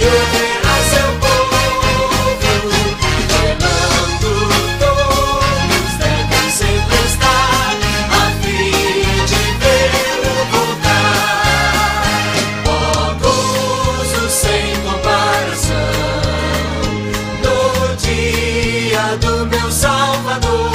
ouvir a seu povo, velando todos devem sempre estar, a fim de vê-lo voltar. Ó gozo sem comparação, no dia do meu Salvador,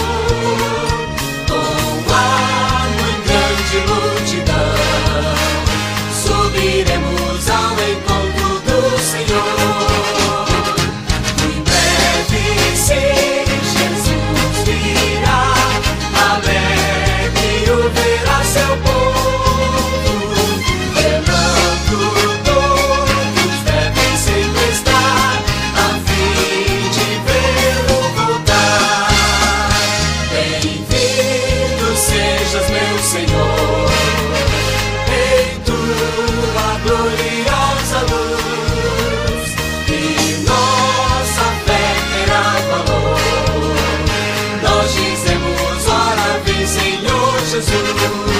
com a muito grande multidão, subiremos ao encontro do Senhor. Em breve, se Jesus virá, alegre o verá seu povo, velando todos devem sempre estar, a fim de vê-lo voltar. Bem-vindo sejas, meu Senhor, em tua gloriosa luz, e nossa fé terá valor. Nós dizemos: ora vem, Senhor Jesus.